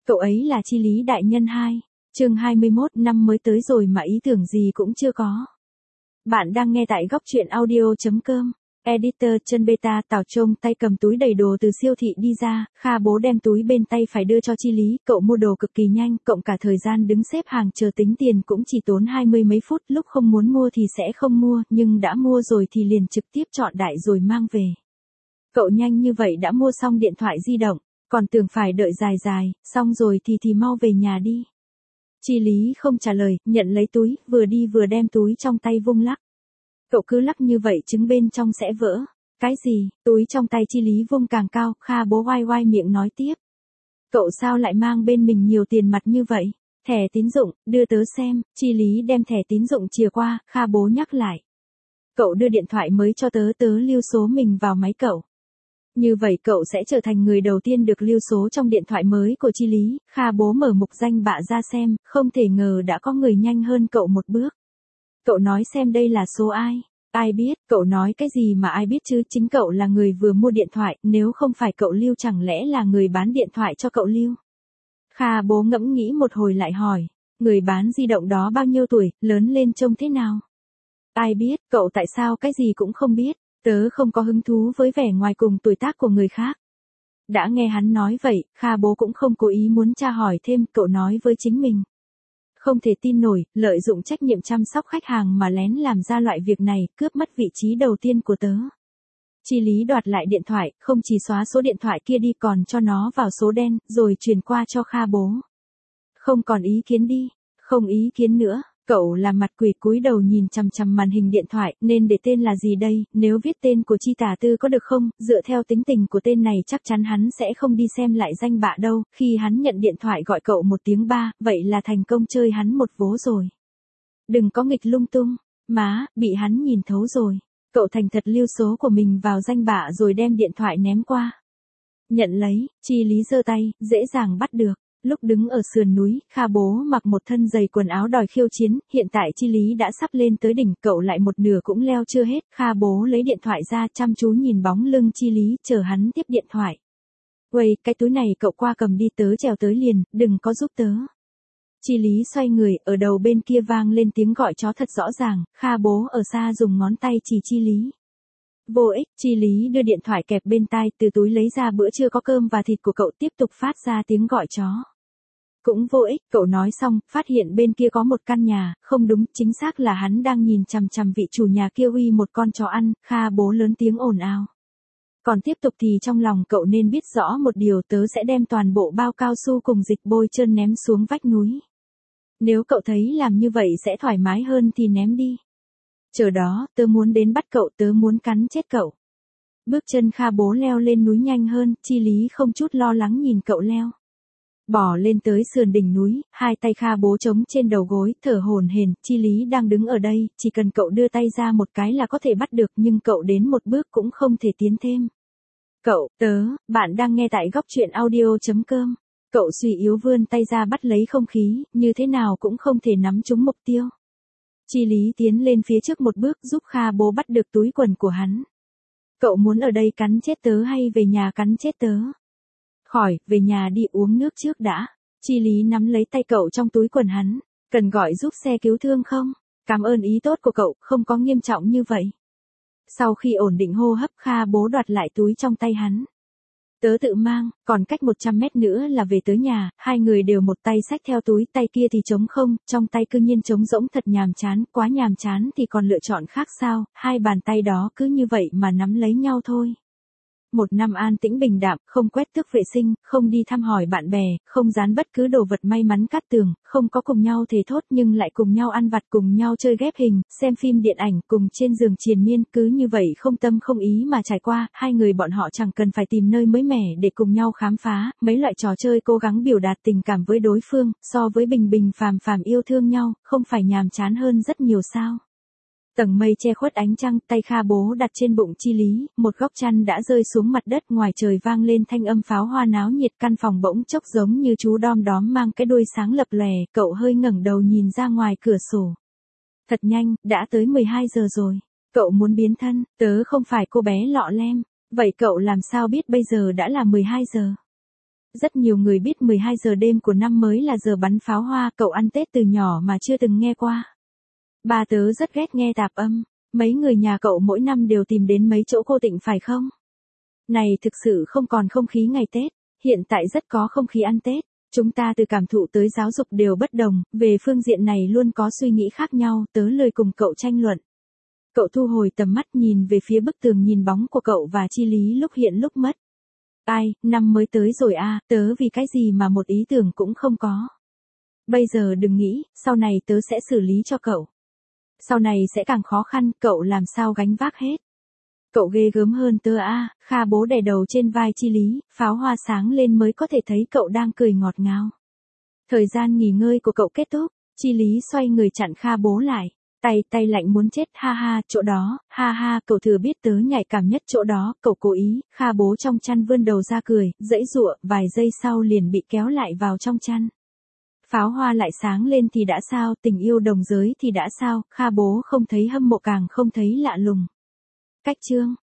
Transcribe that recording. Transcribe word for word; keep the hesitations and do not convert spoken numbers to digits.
Cậu ấy là Chi Lý đại nhân hai. Chương hai mươi mốt, năm mới tới rồi mà ý tưởng gì cũng chưa có. Bạn đang nghe tại góc truyện audio chấm com. Editor chân beta. Tào Trông tay cầm túi đầy đồ từ siêu thị đi ra, Kha bố đem túi bên tay phải đưa cho Chi Lý, cậu mua đồ cực kỳ nhanh, cộng cả thời gian đứng xếp hàng chờ tính tiền cũng chỉ tốn hai mươi mấy phút, lúc không muốn mua thì sẽ không mua, nhưng đã mua rồi thì liền trực tiếp chọn đại rồi mang về. Cậu nhanh như vậy đã mua xong điện thoại di động, còn tưởng phải đợi dài dài, xong rồi thì thì mau về nhà đi. Chi Lý không trả lời, nhận lấy túi, vừa đi vừa đem túi trong tay vung lắc. Cậu cứ lắc như vậy trứng bên trong sẽ vỡ. Cái gì? Túi trong tay Chi Lý vung càng cao, Kha bố oai oai miệng nói tiếp. Cậu sao lại mang bên mình nhiều tiền mặt như vậy? Thẻ tín dụng, đưa tớ xem. Chi Lý đem thẻ tín dụng chìa qua, Kha bố nhắc lại. Cậu đưa điện thoại mới cho tớ, tớ lưu số mình vào máy cậu. Như vậy cậu sẽ trở thành người đầu tiên được lưu số trong điện thoại mới của Chi Lý. Kha bố mở mục danh bạ ra xem, không thể ngờ đã có người nhanh hơn cậu một bước. Cậu nói xem đây là số ai? Ai biết? Cậu nói cái gì mà ai biết chứ? Chính cậu là người vừa mua điện thoại, nếu không phải cậu lưu chẳng lẽ là người bán điện thoại cho cậu lưu? Kha bố ngẫm nghĩ một hồi lại hỏi, người bán di động đó bao nhiêu tuổi, lớn lên trông thế nào? Ai biết? Cậu tại sao cái gì cũng không biết? Tớ không có hứng thú với vẻ ngoài cùng tuổi tác của người khác. Đã nghe hắn nói vậy, Kha bố cũng không cố ý muốn tra hỏi thêm, cậu nói với chính mình. Không thể tin nổi, lợi dụng trách nhiệm chăm sóc khách hàng mà lén làm ra loại việc này, cướp mất vị trí đầu tiên của tớ. Chi Lý đoạt lại điện thoại, không chỉ xóa số điện thoại kia đi còn cho nó vào số đen, rồi truyền qua cho Kha bố. Không còn ý kiến đi, không ý kiến nữa. Cậu làm mặt quỷ cúi đầu nhìn chằm chằm màn hình điện thoại, nên để tên là gì đây, nếu viết tên của Chi Tả Tư có được không, dựa theo tính tình của tên này chắc chắn hắn sẽ không đi xem lại danh bạ đâu, khi hắn nhận điện thoại gọi cậu một tiếng ba, vậy là thành công chơi hắn một vố rồi. Đừng có nghịch lung tung, má, bị hắn nhìn thấu rồi. Cậu thành thật lưu số của mình vào danh bạ rồi đem điện thoại ném qua. Nhận lấy, Chi Lý giơ tay, dễ dàng bắt được. Lúc đứng ở sườn núi, Kha bố mặc một thân giày quần áo đòi khiêu chiến, hiện tại Chi Lý đã sắp lên tới đỉnh, cậu lại một nửa cũng leo chưa hết, Kha bố lấy điện thoại ra chăm chú nhìn bóng lưng Chi Lý, chờ hắn tiếp điện thoại. Uầy, cái túi này cậu qua cầm đi, tớ trèo tới liền, đừng có giúp tớ. Chi Lý xoay người, ở đầu bên kia vang lên tiếng gọi chó thật rõ ràng, Kha bố ở xa dùng ngón tay chỉ Chi Lý. Vô ích, Chi Lý đưa điện thoại kẹp bên tai, từ túi lấy ra bữa trưa có cơm và thịt của cậu, tiếp tục phát ra tiếng gọi chó. Cũng vô ích, cậu nói xong, phát hiện bên kia có một căn nhà, không đúng, chính xác là hắn đang nhìn chằm chằm vị chủ nhà kia uy một con chó ăn, Kha bố lớn tiếng ồn ào. Còn tiếp tục thì trong lòng cậu nên biết rõ một điều, tớ sẽ đem toàn bộ bao cao su cùng dịch bôi trơn ném xuống vách núi. Nếu cậu thấy làm như vậy sẽ thoải mái hơn thì ném đi. Chờ đó, tớ muốn đến bắt cậu, tớ muốn cắn chết cậu. Bước chân Kha bố leo lên núi nhanh hơn, Chi Lý không chút lo lắng nhìn cậu leo. Bỏ lên tới sườn đỉnh núi, hai tay Kha bố chống trên đầu gối, thở hổn hển, Chi Lý đang đứng ở đây, chỉ cần cậu đưa tay ra một cái là có thể bắt được, nhưng cậu đến một bước cũng không thể tiến thêm. Cậu, tớ, bạn đang nghe tại góc truyện audio chấm com. Cậu suy yếu vươn tay ra bắt lấy không khí, như thế nào cũng không thể nắm trúng mục tiêu. Chi Lý tiến lên phía trước một bước giúp Kha bố bắt được túi quần của hắn. Cậu muốn ở đây cắn chết tớ hay về nhà cắn chết tớ? Khỏi, về nhà đi uống nước trước đã. Chi Lý nắm lấy tay cậu trong túi quần hắn. Cần gọi giúp xe cứu thương không? Cảm ơn ý tốt của cậu, không có nghiêm trọng như vậy. Sau khi ổn định hô hấp, Kha bố đoạt lại túi trong tay hắn. Tớ tự mang, còn cách một trăm mét nữa là về tới nhà, hai người đều một tay xách theo túi, tay kia thì trống không, trong tay cư nhiên trống rỗng thật nhàm chán, quá nhàm chán thì còn lựa chọn khác sao, hai bàn tay đó cứ như vậy mà nắm lấy nhau thôi. Một năm an tĩnh bình đạm, không quét tước vệ sinh, không đi thăm hỏi bạn bè, không dán bất cứ đồ vật may mắn cát tường, không có cùng nhau thề thốt nhưng lại cùng nhau ăn vặt, cùng nhau chơi ghép hình, xem phim điện ảnh, cùng trên giường triền miên, cứ như vậy không tâm không ý mà trải qua, hai người bọn họ chẳng cần phải tìm nơi mới mẻ để cùng nhau khám phá, mấy loại trò chơi cố gắng biểu đạt tình cảm với đối phương, so với bình bình phàm phàm yêu thương nhau, không phải nhàm chán hơn rất nhiều sao. Tầng mây che khuất ánh trăng, tay Kha bố đặt trên bụng Chi Lý, một góc chăn đã rơi xuống mặt đất, ngoài trời vang lên thanh âm pháo hoa náo nhiệt, căn phòng bỗng chốc giống như chú đom đóm mang cái đuôi sáng lập lòe, cậu hơi ngẩng đầu nhìn ra ngoài cửa sổ. Thật nhanh, đã tới mười hai giờ rồi. Cậu muốn biến thân, tớ không phải cô bé lọ lem. Vậy cậu làm sao biết bây giờ đã là mười hai giờ? Rất nhiều người biết mười hai giờ đêm của năm mới là giờ bắn pháo hoa, cậu ăn Tết từ nhỏ mà chưa từng nghe qua. Ba tớ rất ghét nghe tạp âm, mấy người nhà cậu mỗi năm đều tìm đến mấy chỗ cô Tịnh phải không? Này thực sự không còn không khí ngày Tết, hiện tại rất có không khí ăn Tết. Chúng ta từ cảm thụ tới giáo dục đều bất đồng, về phương diện này luôn có suy nghĩ khác nhau, tớ lời cùng cậu tranh luận. Cậu thu hồi tầm mắt nhìn về phía bức tường nhìn bóng của cậu và Chi Lý lúc hiện lúc mất. Ai, năm mới tới rồi à, tớ vì cái gì mà một ý tưởng cũng không có. Bây giờ đừng nghĩ, sau này tớ sẽ xử lý cho cậu. Sau này sẽ càng khó khăn, cậu làm sao gánh vác hết. Cậu ghê gớm hơn tớ à, Kha bố đè đầu trên vai Chi Lý, pháo hoa sáng lên mới có thể thấy cậu đang cười ngọt ngào. Thời gian nghỉ ngơi của cậu kết thúc, Chi Lý xoay người chặn Kha bố lại. Tay tay lạnh muốn chết, ha ha, chỗ đó, ha ha, cậu thừa biết tớ nhạy cảm nhất chỗ đó, cậu cố ý, Kha bố trong chăn vươn đầu ra cười, giãy giụa, vài giây sau liền bị kéo lại vào trong chăn. Pháo hoa lại sáng lên thì đã sao, tình yêu đồng giới thì đã sao, Kha bố không thấy hâm mộ càng không thấy lạ lùng. Cách chương